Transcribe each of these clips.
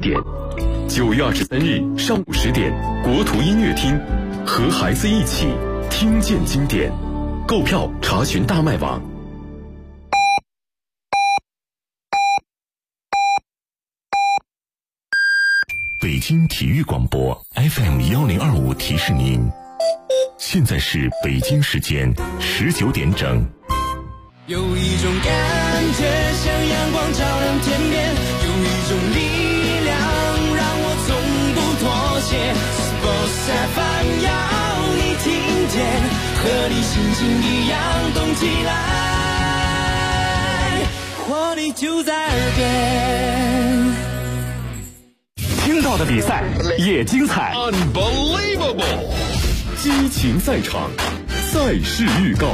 点。9月23日上午10点，国图音乐厅，和孩子一起听见经典。购票查询大麦网。北京体育广播 FM1025提示您，现在是北京时间19点整。 有一种感觉像阳光照亮天边，有一种力量让我从不妥协。Sports FM 要你听见，和你心情一样动起来，活力就在耳边。 听到的比赛也精彩 Unbelievable， 激情赛场，赛事预告。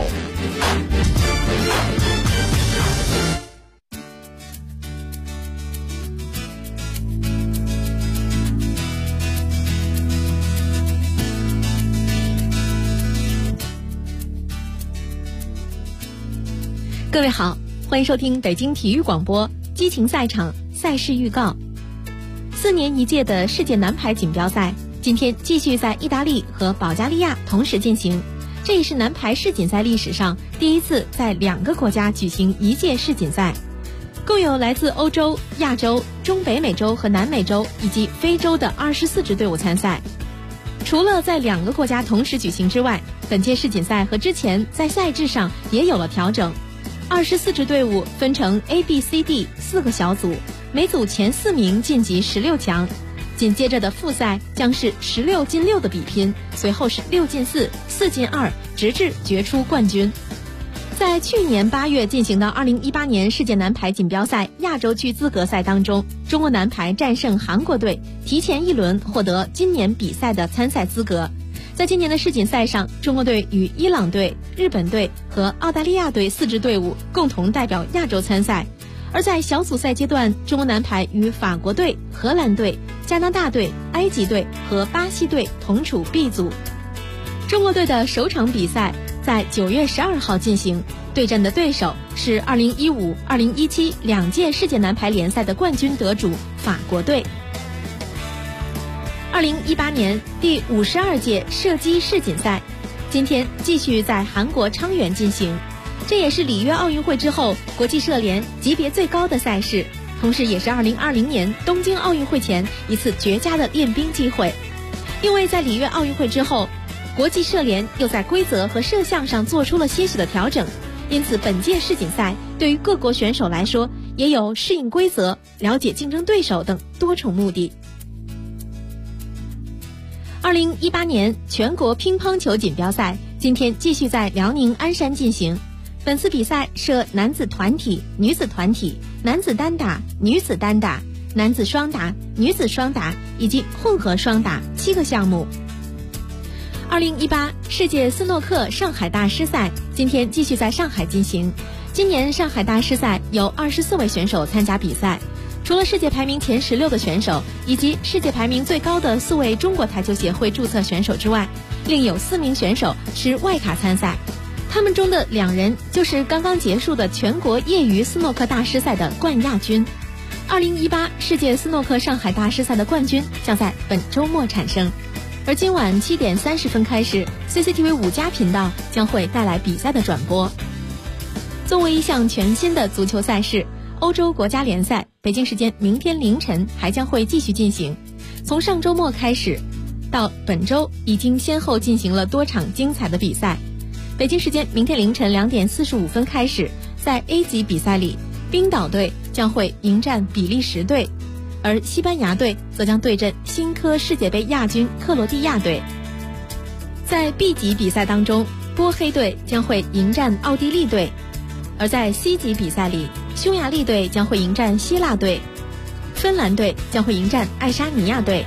各位好，欢迎收听北京体育广播激情赛场赛事预告。4年一届的世界男排锦标赛今天继续在意大利和保加利亚同时进行，这也是男排世锦赛历史上第一次在2个国家举行一届世锦赛。共有来自欧洲、亚洲、中北美洲和南美洲以及非洲的24支队伍参赛。除了在2个国家同时举行之外，本届世锦赛和之前在赛制上也有了调整。24支队伍分成 A、B、C、D 4个小组，每组前4名晋级16强。紧接着的复赛将是16进6的比拼，随后是6进4、4进2，直至决出冠军。在去年8月进行的2018年世界男排锦标赛亚洲区资格赛当中，中国男排战胜韩国队，提前1轮获得今年比赛的参赛资格。在今年的世锦赛上，中国队与伊朗队、日本队和澳大利亚队4支队伍共同代表亚洲参赛。而在小组赛阶段，中国男排与法国队、荷兰队、加拿大队、埃及队和巴西队同处 B 组。中国队的首场比赛在9月12号进行，对阵的对手是2015、2017 2届世界男排联赛的冠军得主法国队。2018年第52届射击世锦赛今天继续在韩国昌原进行，这也是里约奥运会之后国际射联级别最高的赛事，同时也是2020年东京奥运会前一次绝佳的练兵机会。因为在里约奥运会之后，国际射联又在规则和摄像上做出了些许的调整，因此本届世锦赛对于各国选手来说也有适应规则、了解竞争对手等多重目的。2018年全国乒乓球锦标赛今天继续在辽宁鞍山进行，本次比赛设男子团体、女子团体、男子单打、女子单打、男子双打、女子双打以及混合双打7个项目。2018世界斯诺克上海大师赛今天继续在上海进行，今年上海大师赛有24位选手参加比赛，除了世界排名前16的选手以及世界排名最高的4位中国台球协会注册选手之外，另有4名选手持外卡参赛。他们中的2人就是刚刚结束的全国业余斯诺克大师赛的冠亚军。2018世界斯诺克上海大师赛的冠军将在本周末产生。而今晚7点30分开始 ，CCTV 5+频道将会带来比赛的转播。作为一项全新的足球赛事，欧洲国家联赛北京时间明天凌晨还将会继续进行。从上周末开始到本周，已经先后进行了多场精彩的比赛。北京时间明天凌晨2点45分开始，在 A 级比赛里，冰岛队将会迎战比利时队，而西班牙队则将对阵新科世界杯亚军克罗地亚队。在 B 级比赛当中，波黑队将会迎战奥地利队，而在 C 级比赛里，匈牙利队将会迎战希腊队，芬兰队将会迎战爱沙尼亚队。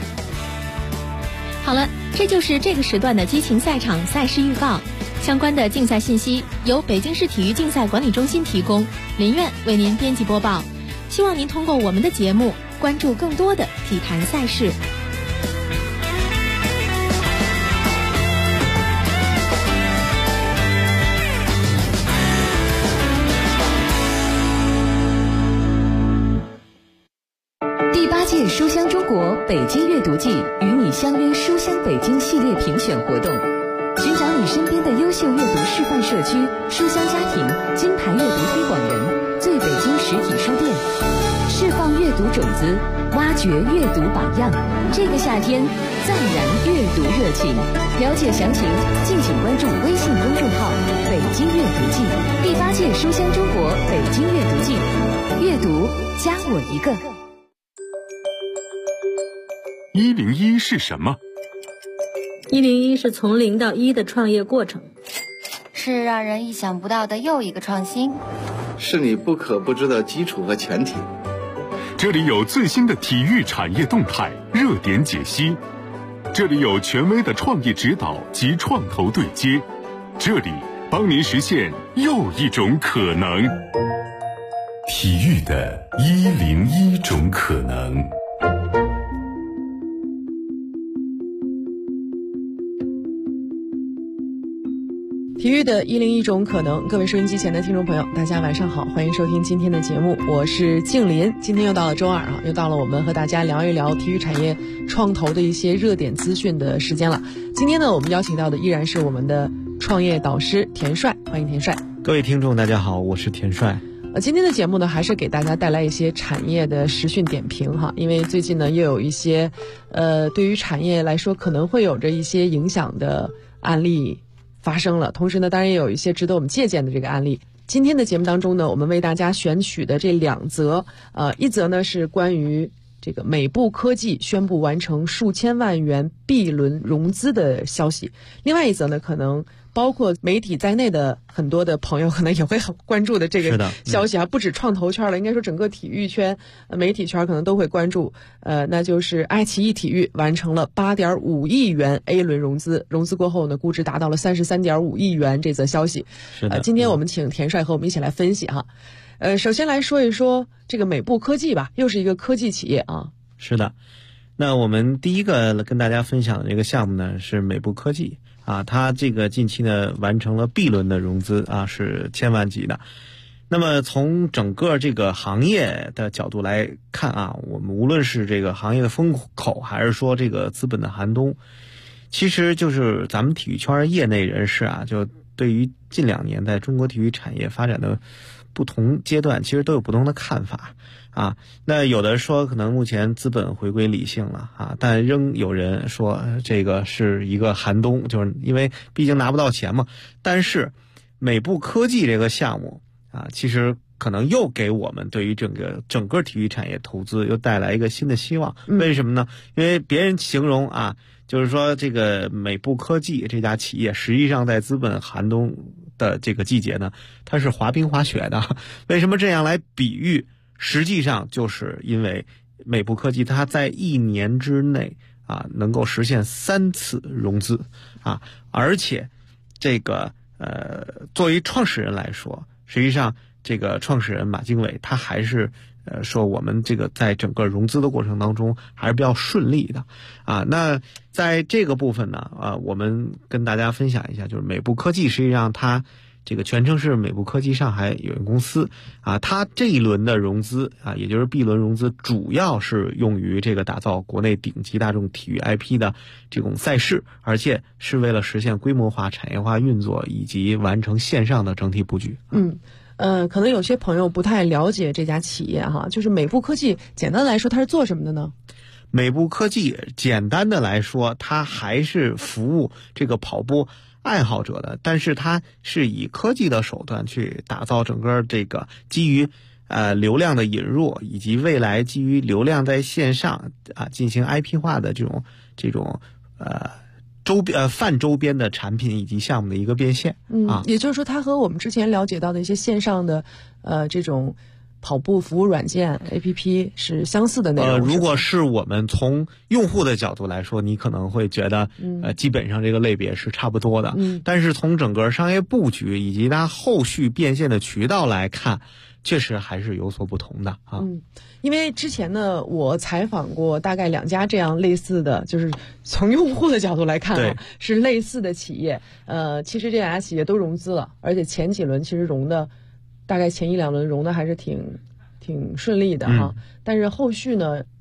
好了，这就是这个时段的激情赛场赛事预告。相关的竞赛信息由北京市体育竞赛管理中心提供，林苑为您编辑播报。希望您通过我们的节目关注更多的体坛赛事。 第8届书香中国北京阅读季与你相约书香北京系列评选活动，寻找你身边的优秀阅读示范社区、书香家庭、金牌阅读推广人，最北京实体书店，释放阅读种子，挖掘阅读榜样。这个夏天再燃阅读热情，了解详情敬请关注微信公众号北京阅读季。第8届书香中国北京阅读季，阅读加我一个。 101是什么 ？101是从0到1的创业过程， 是让人意想不到的又一个创新， 是你不可不知的基础和前提。 这里有最新的体育产业动态、热点解析，这里有权威的创业指导及创投对接，这里帮您实现又一种可能。 体育的101种可能。 体育的101种可能，各位收音机前的听众朋友，大家晚上好，欢迎收听今天的节目，我是静林。今天又到了周二啊，又到了我们和大家聊一聊体育产业创投的一些热点资讯的时间了。今天呢，我们邀请到的依然是我们的创业导师田帅，欢迎田帅。 各位听众大家好，我是田帅。 今天的节目呢，还是给大家带来一些产业的时讯点评哈，因为最近呢，又有一些对于产业来说可能会有着一些影响的案例发生了，同时呢，当然也有一些值得我们借鉴的这个案例。今天的节目当中呢，我们为大家选取的这2则，一则呢是关于这个美步科技宣布完成数千万元 B 轮融资的消息，另外一则呢，可能包括媒体在内的很多的朋友可能也会很关注的这个消息啊，不止创投圈了，应该说整个体育圈、媒体圈可能都会关注。那就是爱奇艺体育完成了8.5亿元 A 轮融资，融资过后呢，估值达到了33.5亿元这则消息。 是的， 今天我们请田帅和我们一起来分析哈。首先来说一说这个美步科技吧，又是一个科技企业啊。 是的，那我们第一个跟大家分享的这个项目呢是美步科技啊，它这个近期呢完成了 B 轮的融资啊，是千万级的。那么从整个这个行业的角度来看啊，我们无论是这个行业的风口，还是说这个资本的寒冬，其实就是咱们体育圈业内人士啊，就对于近2年在中国体育产业发展的不同阶段，其实都有不同的看法啊。那有的说可能目前资本回归理性了啊，但仍有人说这个是一个寒冬，就是因为毕竟拿不到钱嘛。但是美步科技这个项目啊，其实可能又给我们对于整个体育产业投资又带来一个新的希望。为什么呢？因为别人形容啊，就是说这个美步科技这家企业实际上在资本寒冬的这个季节呢，它是滑冰滑雪的。为什么这样来比喻？实际上就是因为美步科技它在1年之内啊能够实现3次融资啊，而且这个作为创始人来说，实际上这个创始人马经纬他还是说我们这个在整个融资的过程当中还是比较顺利的啊。那在这个部分呢我们跟大家分享一下，就是美步科技实际上它这个全称是美步科技上海有限公司啊，它这一轮的融资啊，也就是 B 轮融资，主要是用于这个打造国内顶级大众体育 IP 的这种赛事，而且是为了实现规模化、产业化运作以及完成线上的整体布局。 可能有些朋友不太了解这家企业哈，就是美步科技，简单来说它是做什么的呢？ 美步科技简单的来说，它还是服务这个跑步爱好者的，但是它是以科技的手段去打造整个这个基于流量的引入，以及未来基于流量在线上啊进行 IP 化的这种泛周边的产品以及项目的一个变现啊。 也就是说，它和我们之前了解到的一些线上的这种跑步服务软件 APP 是相似的内容。 如果是我们从用户的角度来说，你可能会觉得基本上这个类别是差不多的。但是从整个商业布局以及它后续变现的渠道来看，确实还是有所不同的啊。 因为之前呢，我采访过大概2家这样类似的，就是从用户的角度来看是类似的企业。其实这2家企业都融资了，而且前几轮其实融的，大概前1-2轮融的还是挺顺利的哈。但是后续呢，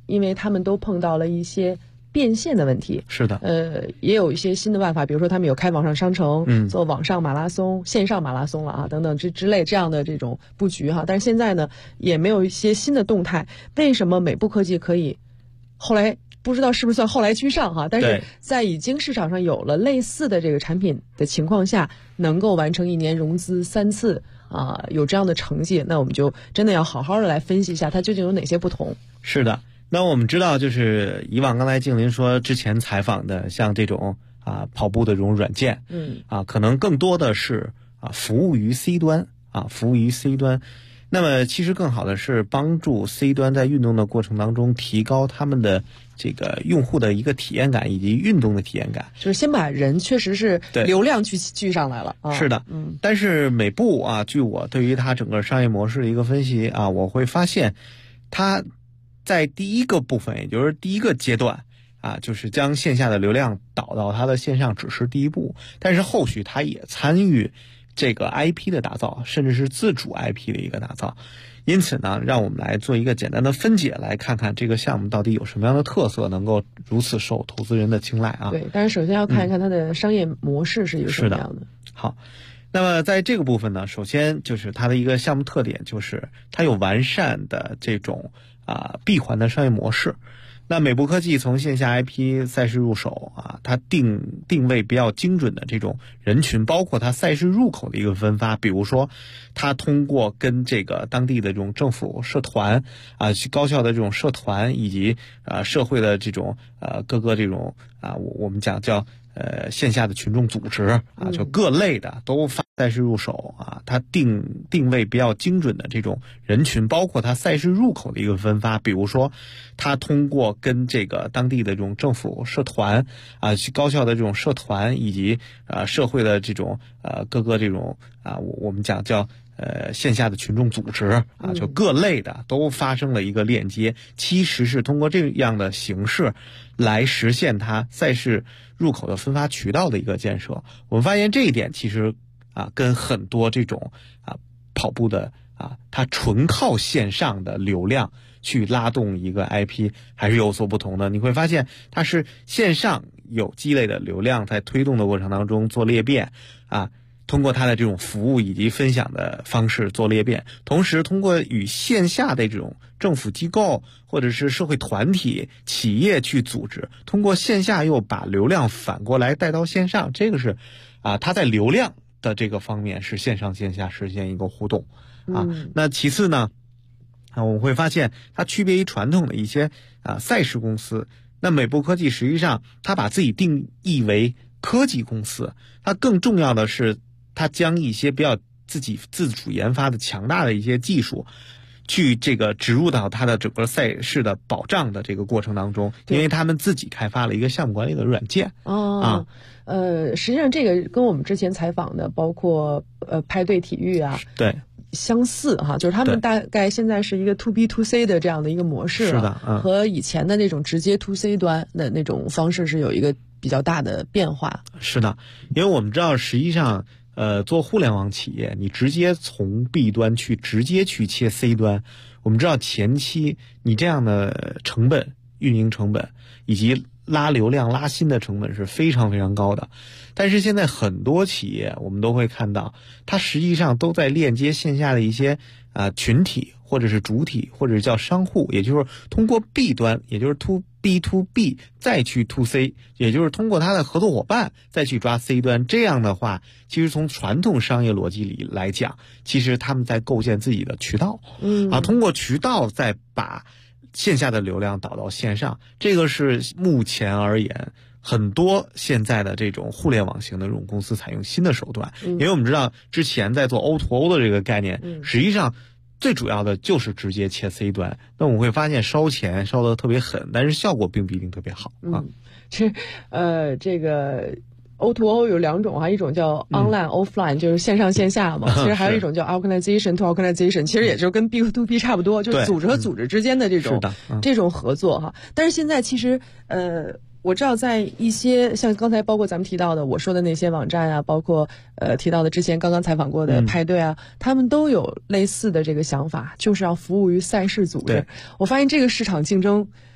因为他们都碰到了一些变现的问题。 是的， 也有一些新的办法，比如说他们有开网上商城，做网上马拉松、线上马拉松了啊，等等之类这样的这种布局哈。但是现在呢，也没有一些新的动态。为什么美步科技可以后来不知道是不是算后来居上哈？但是在已经市场上有了类似的这个产品的情况下，能够完成1年融资3次啊，有这样的成绩，那我们就真的要好好的来分析一下它究竟有哪些不同。 是的。那我们知道，就是以往刚才静林说之前采访的，像这种跑步的这种软件，可能更多的是服务于 C 端服务于 C 端。那么其实更好的是帮助 C 端在运动的过程当中提高他们的这个用户的一个体验感以及运动的体验感， 就是先把人确实是流量聚上来了。 是的，但是美步据我对于它整个商业模式的一个分析我会发现它在第一个部分，也就是第一个阶段就是将线下的流量导到它的线上只是第一步，但是后续它也参与这个 IP 的打造，甚至是自主 IP 的一个打造。因此呢，让我们来做一个简单的分解，来看看这个项目到底有什么样的特色，能够如此受投资人的青睐对，但是首先要看一看它的商业模式是一个什么样的。 好，那么在这个部分呢，首先就是它的一个项目特点，就是它有完善的这种闭环的商业模式。那美步科技从线下 IP 赛事入手它定位比较精准的这种人群，包括它赛事入口的一个分发，比如说它通过跟这个当地的这种政府社团高校的这种社团以及社会的这种各个这种我们讲叫线下的群众组织就各类的都发赛事入手它定位比较精准的这种人群，包括它赛事入口的一个分发，比如说它通过跟这个当地的这种政府社团高校的这种社团以及社会的这种各个这种我们讲叫线下的群众组织就各类的都发生了一个链接，其实是通过这样的形式来实现它赛事入口的分发渠道的一个建设。我们发现这一点其实跟很多这种跑步的它纯靠线上的流量去拉动一个 IP 还是有所不同的。你会发现它是线上有积累的流量，在推动的过程当中做裂变通过它的这种服务以及分享的方式做裂变，同时通过与线下的这种政府机构或者是社会团体企业去组织，通过线下又把流量反过来带到线上，这个是它在流量的这个方面是线上线下实现一个互动那其次呢我们会发现它区别于传统的一些赛事公司，那美步科技实际上它把自己定义为科技公司，它更重要的是它将一些比较自己自主研发的强大的一些技术去这个植入到它的整个赛事的保障的这个过程当中，因为他们自己开发了一个项目管理的软件实际上这个跟我们之前采访的包括派对体育对相似就是他们大概现在是一个 to B to C 的这样的一个模式是的和以前的那种直接 to C 端的那种方式是有一个比较大的变化。 是的，因为我们知道实际上做互联网企业，你直接从 B 端直接去切 C 端，我们知道前期你这样的成本、运营成本以及拉流量、拉新的成本是非常非常高的。但是现在很多企业我们都会看到，它实际上都在链接线下的一些群体或者是主体或者是叫商户，也就是通过 B 端，也就是 to B to B 再去 to C， 也就是通过它的合作伙伴再去抓 C 端。这样的话，其实从传统商业逻辑里来讲，其实他们在构建自己的渠道通过渠道再把线下的流量导到线上，这个是目前而言很多现在的这种互联网型的这种公司采用新的手段因为我们知道之前在做 O2O 的这个概念实际上最主要的就是直接切 C 端，那我们会发现烧钱烧得特别狠，但是效果并不一定特别好其实这个O2O 有两种一种叫 online offline 就是线上线下嘛其实还有一种叫 organization to organization 其实也就跟 B to B 差不多，就是组织和组织之间的这种这种合作但是现在其实我知道在一些像刚才包括咱们提到的我说的那些网站包括提到的之前刚刚采访过的派对他们都有类似的这个想法，就是要服务于赛事组织。我发现这个市场竞争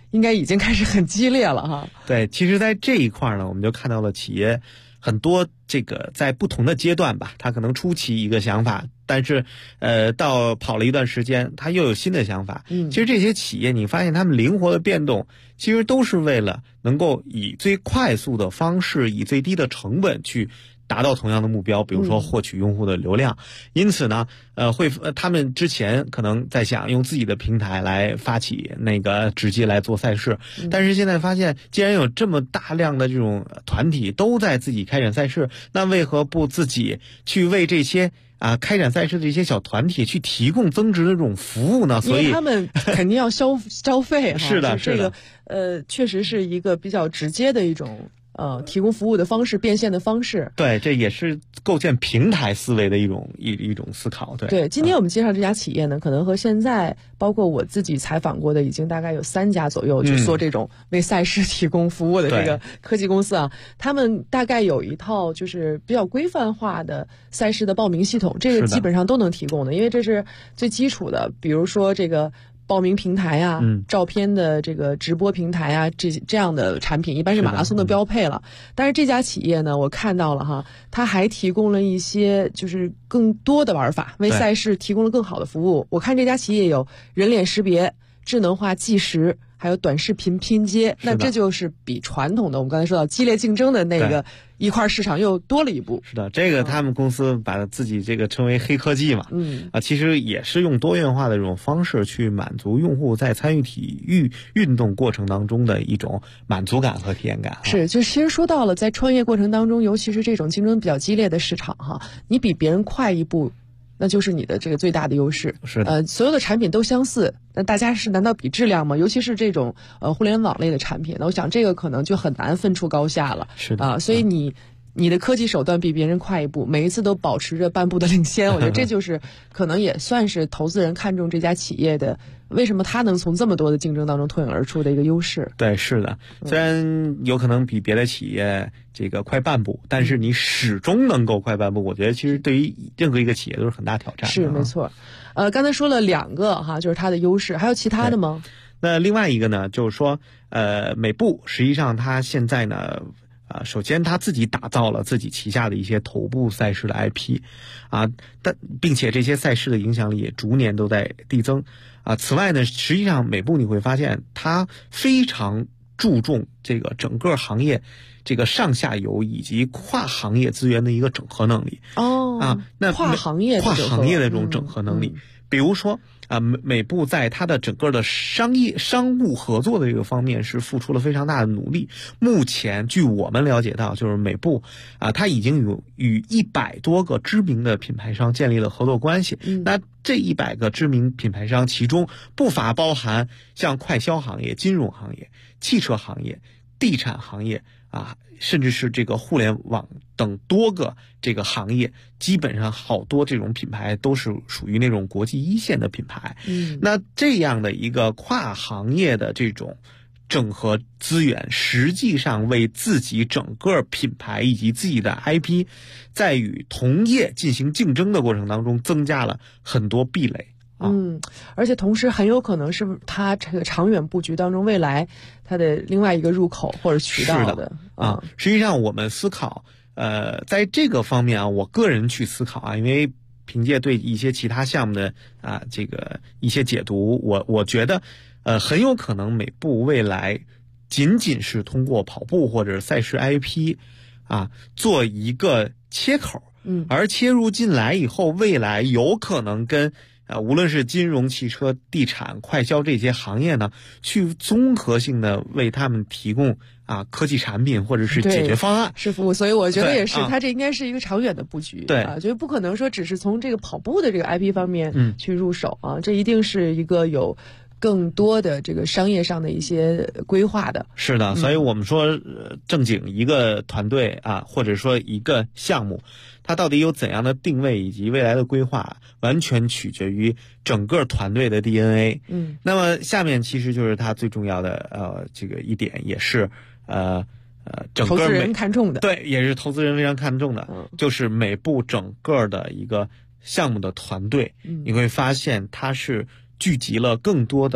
应该已经开始很激烈了哈。 对，其实在这一块呢，我们就看到了企业很多这个在不同的阶段吧，他可能初期一个想法，但是到跑了一段时间，他又有新的想法。其实这些企业你发现他们灵活的变动，其实都是为了能够以最快速的方式，以最低的成本去达到同样的目标，比如说获取用户的流量。因此呢，他们之前可能在想用自己的平台来发起那个直接来做赛事，但是现在发现，既然有这么大量的这种团体都在自己开展赛事，那为何不自己去为这些开展赛事的这些小团体去提供增值的这种服务呢？所以因为他们肯定要消费是的， 这个确实是一个比较直接的一种提供服务的方式，变现的方式。 对，这也是构建平台思维的一种思考。 对，今天我们介绍这家企业呢，可能和现在包括我自己采访过的已经大概有3家左右，去做这种为赛事提供服务的这个科技公司啊，他们大概有一套就是比较规范化的赛事的报名系统，这个基本上都能提供的，因为这是最基础的，比如说这个报名平台啊，照片的这个直播平台啊，这样的产品一般是马拉松的标配了。但是这家企业呢，我看到了哈，它还提供了一些就是更多的玩法，为赛事提供了更好的服务。我看这家企业有人脸识别、智能化计时，还有短视频拼接，那这就是比传统的我们刚才说到激烈竞争的那个一块市场又多了一步。 是的，这个他们公司把自己这个称为黑科技嘛，其实也是用多元化的这种方式去满足用户在参与体育运动过程当中的一种满足感和体验感。 是，就其实说到了在创业过程当中，尤其是这种竞争比较激烈的市场哈，你比别人快一步，那就是你的这个最大的优势。 是的， 所有的产品都相似，那大家难道比质量吗？尤其是这种互联网类的产品，那我想这个可能就很难分出高下了。 是的， 所以你的科技手段比别人快一步，每一次都保持着半步的领先，我觉得这就是可能也算是投资人看中这家企业的为什么他能从这么多的竞争当中脱颖而出的一个优势。 对，是的，虽然有可能比别的企业这个快半步，但是你始终能够快半步，我觉得其实对于任何一个企业都是很大挑战。 是，没错。刚才说了2个哈，就是它的优势，还有其他的吗？ 那另外一个呢，就是说美步实际上它现在呢首先他自己打造了自己旗下的一些头部赛事的 IP 并且这些赛事的影响力也逐年都在递增此外呢，实际上美步你会发现它非常注重这个整个行业这个上下游以及跨行业资源的一个整合能力。那跨行业的这种整合能力，比如说美步在它的整个的商务合作的这个方面是付出了非常大的努力。目前据我们了解到，就是美步它已经与100多个知名的品牌商建立了合作关系。那这100个知名品牌商，其中不乏包含像快消行业、金融行业、汽车行业、地产行业甚至是这个互联网等多个这个行业，基本上好多这种品牌都是属于那种国际一线的品牌。那这样的一个跨行业的这种整合资源，实际上为自己整个品牌以及自己的 IP 在与同业进行竞争的过程当中增加了很多壁垒。 而且同时很有可能是它这个长远布局当中未来它的另外一个入口或者渠道的。 实际上我们思考在这个方面我个人去思考因为凭借对一些其他项目的这个一些解读，我觉得很有可能美步未来仅仅是通过跑步或者赛事 IP 做一个切口，而切入进来以后，未来有可能跟无论是金融、汽车、地产、快消这些行业呢，去综合性的为他们提供科技产品或者是解决方案， 是服务。所以我觉得也是，它这应该是一个长远的布局。 对， 觉得不可能说只是从这个跑步的这个 IP 方面去入手这一定是一个有更多的这个商业上的一些规划的。 是的，所以我们说正经一个团队或者说一个项目，它到底有怎样的定位以及未来的规划，完全取决于整个团队的 DNA。那么下面其实就是它最重要的这个一点，也是整个投资人看重的。 对，也是投资人非常看重的，就是美步整个的一个项目的团队，你会发现它是聚集了更多的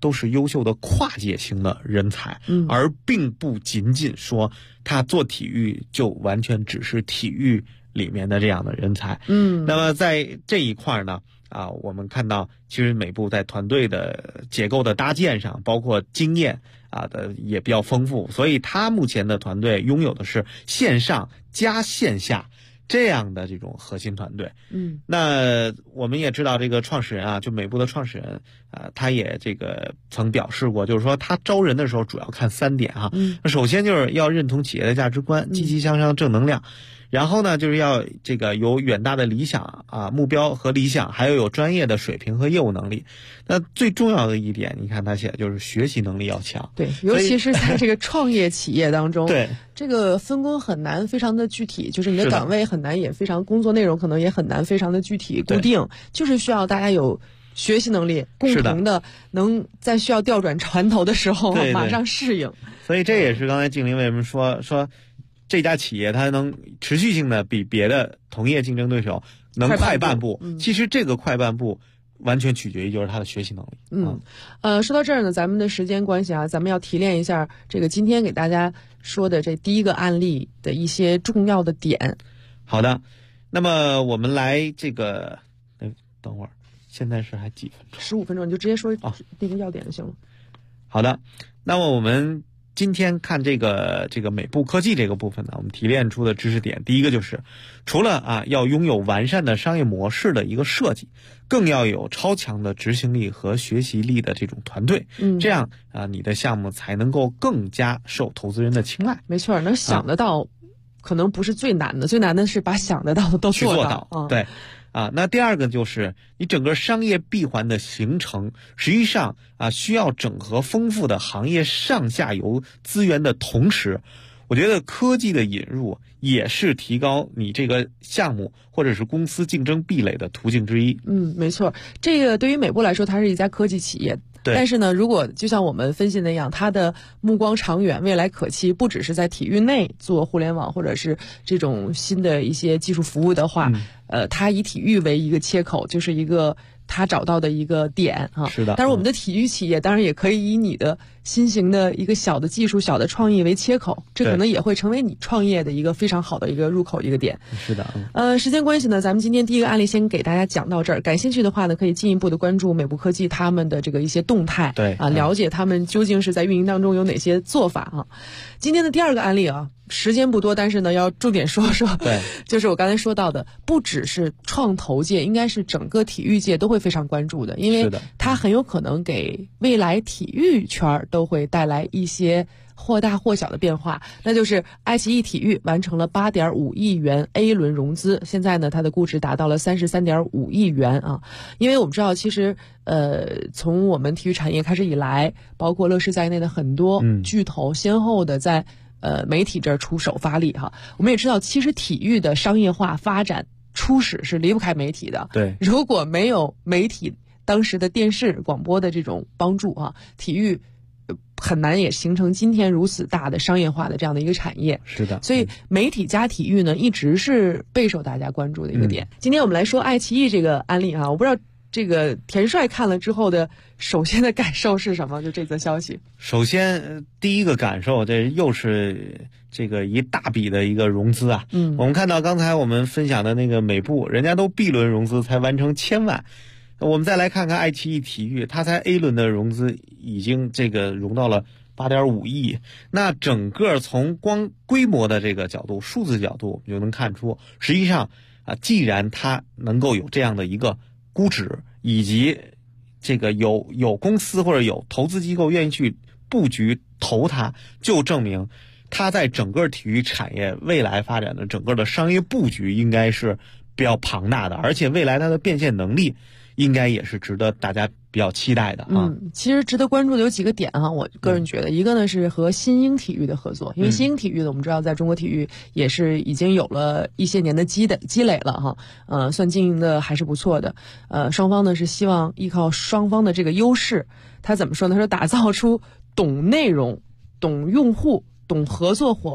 都是优秀的跨界型的人才，而并不仅仅说他做体育就完全只是体育里面的这样的人才。那么在这一块呢，我们看到其实美部在团队的结构的搭建上，包括经验的也比较丰富，所以他目前的团队拥有的是线上加线下这样的这种核心团队。那我们也知道这个创始人就美部的创始人他也这个曾表示过，就是说他招人的时候主要看3点那首先就是要认同企业的价值观，积极向上，正能量。然后呢，就是要这个有远大的理想目标和理想，还要有专业的水平和业务能力。那最重要的一点，你看他写的就是学习能力要强。 对，尤其是在这个创业企业当中， 对这个分工很难非常的具体，就是你的岗位很难也非常，工作内容可能也很难非常的具体固定，就是需要大家有学习能力，共同的能在需要调转船头的时候马上适应。 所以这也是刚才静玲为什么说这家企业它能持续性的比别的同业竞争对手能快半步，其实这个快半步完全取决于就是他的学习能力。 说到这儿呢，咱们的时间关系咱们要提炼一下这个今天给大家说的这第一个案例的一些重要的点。 好的，那么我们来这个等会儿，现在是还几分钟？15 分钟，你就直接说那个要点就行了。 好的，那么我们今天看这个美部科技这个部分呢，我们提炼出的知识点，第一个就是除了要拥有完善的商业模式的一个设计，更要有超强的执行力和学习力的这种团队，这样你的项目才能够更加受投资人的青睐。 没错，能想得到可能不是最难的，最难的是把想得到的都做到。 对。那第二个就是你整个商业闭环的形成，实际上需要整合丰富的行业上下游资源的同时，我觉得科技的引入也是提高你这个项目或者是公司竞争壁垒的途径之一。 没错，这个对于美部来说，它是一家科技企业。但是呢，如果就像我们分析那样，它的目光长远，未来可期，不只是在体育内做互联网或者是这种新的一些技术服务的话，它以体育为一个切口，就是一个他找到的一个点是的。 但是我们的体育企业当然也可以以你的新型的一个小的技术、小的创意为切口，这可能也会成为你创业的一个非常好的一个入口一个点。 是的。 时间关系呢，咱们今天第一个案例先给大家讲到这儿。感兴趣的话呢，可以进一步的关注美部科技他们的这个一些动态，了解他们究竟是在运营当中有哪些做法今天的第二个案例时间不多，但是呢，要重点说说。 对， 就是我刚才说到的，不只是创投界，应该是整个体育界都会非常关注的，因为它很有可能给未来体育圈都会带来一些或大或小的变化。那就是爱奇艺体育完成了8.5亿元 A 轮融资，现在呢，它的估值达到了33.5亿元因为我们知道，其实从我们体育产业开始以来，包括乐视在内的很多巨头先后的在媒体这儿出手发力我们也知道，其实体育的商业化发展初始是离不开媒体的。 对， 如果没有媒体当时的电视广播的这种帮助体育很难也形成今天如此大的商业化的这样的一个产业。 是的。 所以媒体加体育呢，一直是备受大家关注的一个点。今天我们来说爱奇艺这个案例我不知道这个田帅看了之后的首先的感受是什么？就这则消息。 首先第一个感受，这又是这个一大笔的一个融资我们看到刚才我们分享的那个美部，人家都 B 轮融资才完成1000万。我们再来看看爱奇艺体育，它才 A 轮的融资已经这个融到了8.5亿。那整个从光规模的这个角度，数字角度，我们就能看出，实际上既然它能够有这样的一个估值，以及这个有公司或者有投资机构愿意去布局投它，就证明它在整个体育产业未来发展的整个的商业布局应该是比较庞大的，而且未来它的变现能力应该也是值得大家比较期待的其实值得关注的有几个点我个人觉得，一个呢是和新英体育的合作，因为新英体育呢，我们知道在中国体育也是已经有了一些年的积累了算经营的还是不错的。双方呢是希望依靠双方的这个优势，他怎么说呢？他说打造出懂内容、懂用户、懂合作伙伴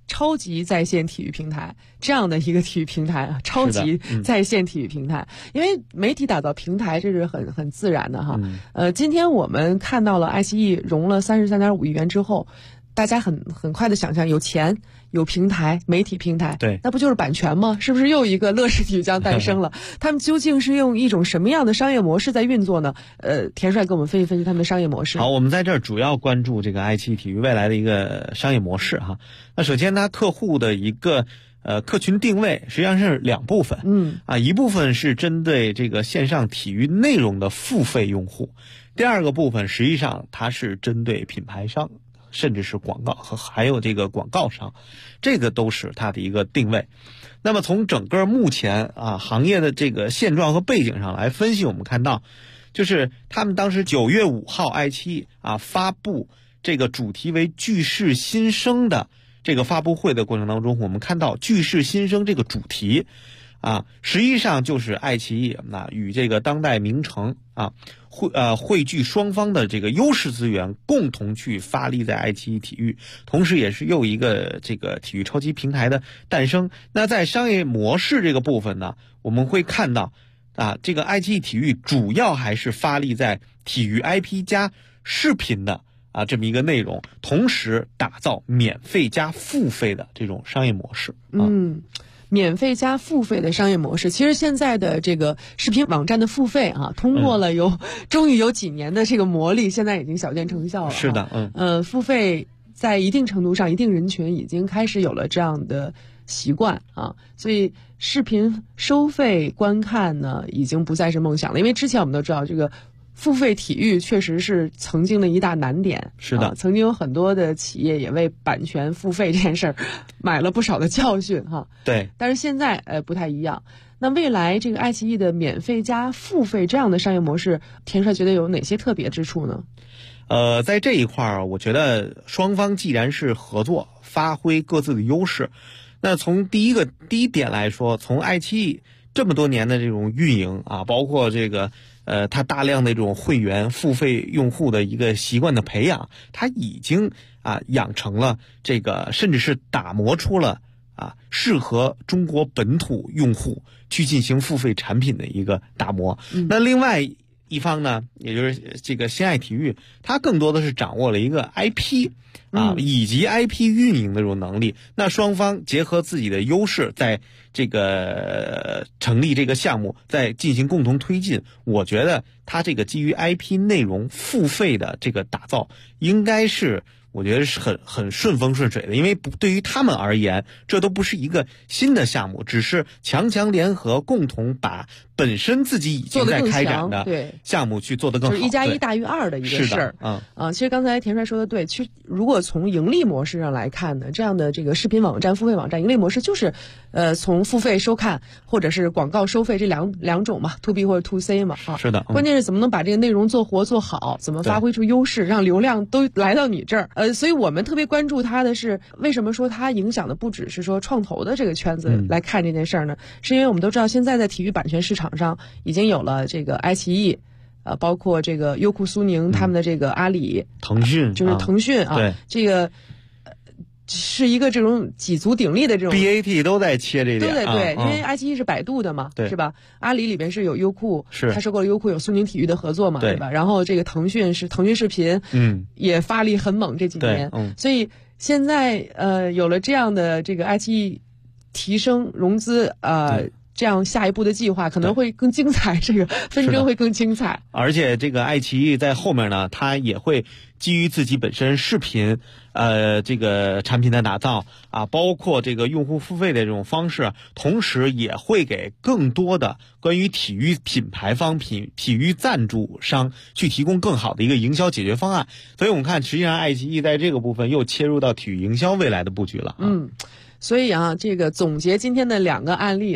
超级在线体育平台这样的一个体育平台啊，超级在线体育平台，因为媒体打造平台这是很自然的哈。今天我们看到了爱奇艺融了33.5亿元之后，大家很快的想象有钱有平台，媒体平台， 对， 那不就是版权吗？是不是又一个乐视体育将诞生了？他们究竟是用一种什么样的商业模式在运作呢？田帅给我们分析分析他们的商业模式。 好，我们在这儿主要关注这个爱奇艺体育未来的一个商业模式哈。那首先它客户的一个客群定位实际上是两部分，一部分是针对这个线上体育内容的付费用户，第二个部分实际上它是针对品牌商，甚至是广告和还有这个广告商，这个都是它的一个定位。那么从整个目前行业的这个现状和背景上来分析，我们看到就是他们当时9月5号爱奇艺发布这个主题为巨世新生的这个发布会的过程当中，我们看到巨世新生这个主题实际上就是爱奇艺与这个当代名城汇聚双方的这个优势资源，共同去发力在爱奇艺体育，同时也是又一个这个体育超级平台的诞生。那在商业模式这个部分呢，我们会看到这个爱奇艺体育主要还是发力在体育 IP 加视频的这么一个内容，同时打造免费加付费的这种商业模式。 免费加付费的商业模式，其实现在的这个视频网站的付费通过了终于有几年的这个磨砺，现在已经小见成效了。 是的， 付费在一定程度上，一定人群已经开始有了这样的习惯所以视频收费观看呢，已经不再是梦想了。因为之前我们都知道，这个付费体育确实是曾经的一大难点。 是的， 曾经有很多的企业也为版权付费这件事儿买了不少的教训对， 但是现在不太一样。那未来这个爱奇艺的免费加付费这样的商业模式，田帅觉得有哪些特别之处呢？ 在这一块儿，我觉得双方既然是合作，发挥各自的优势，那从第一点来说，从爱奇艺这么多年的这种运营包括这个它大量的这种会员付费用户的一个习惯的培养，它已经养成了这个，甚至是打磨出了适合中国本土用户去进行付费产品的一个打磨。那另外一方呢，也就是这个新爱体育，它更多的是掌握了一个 IP 以及 IP 运营的这种能力。那双方结合自己的优势，在这个成立这个项目，在进行共同推进。我觉得它这个基于 IP 内容付费的这个打造，应该是我觉得是很顺风顺水的，因为对于他们而言，这都不是一个新的项目，只是强联合，共同把本身自己已经在开展的项目去做得更好， 就是1+1大于2的一个事儿。其实刚才田帅说的对，其实如果从盈利模式上来看呢，这样的这个视频网站、付费网站盈利模式就是从付费收看或者是广告收费这两种嘛 ，to B 或者 to C 嘛是的。 关键是怎么能把这个内容做活做好，怎么发挥出优势，让流量都来到你这儿。所以我们特别关注它的是，为什么说它影响的不只是说创投的这个圈子来看这件事儿呢？是因为我们都知道，现在在体育版权市场上已经有了这个爱奇艺，包括这个优酷、苏宁他们的这个阿里、 腾讯， 就是腾讯对， 这个是一个这种几足鼎立的这种 BAT 都在切这点， 对，因为爱奇艺是百度的嘛，是吧？阿里里边是有优酷，它收购了优酷，有苏宁体育的合作嘛，对吧？然后这个腾讯是腾讯视频，也发力很猛这几年，所以现在有了这样的这个爱奇艺提升融资这样下一步的计划可能会更精彩，这个纷争会更精彩。 而且这个爱奇艺在后面呢，它也会基于自己本身视频这个产品的打造包括这个用户付费的这种方式，同时也会给更多的关于体育品牌方体育赞助商去提供更好的一个营销解决方案。所以我们看，实际上爱奇艺在这个部分又切入到体育营销未来的布局了。 所以这个总结今天的2个案例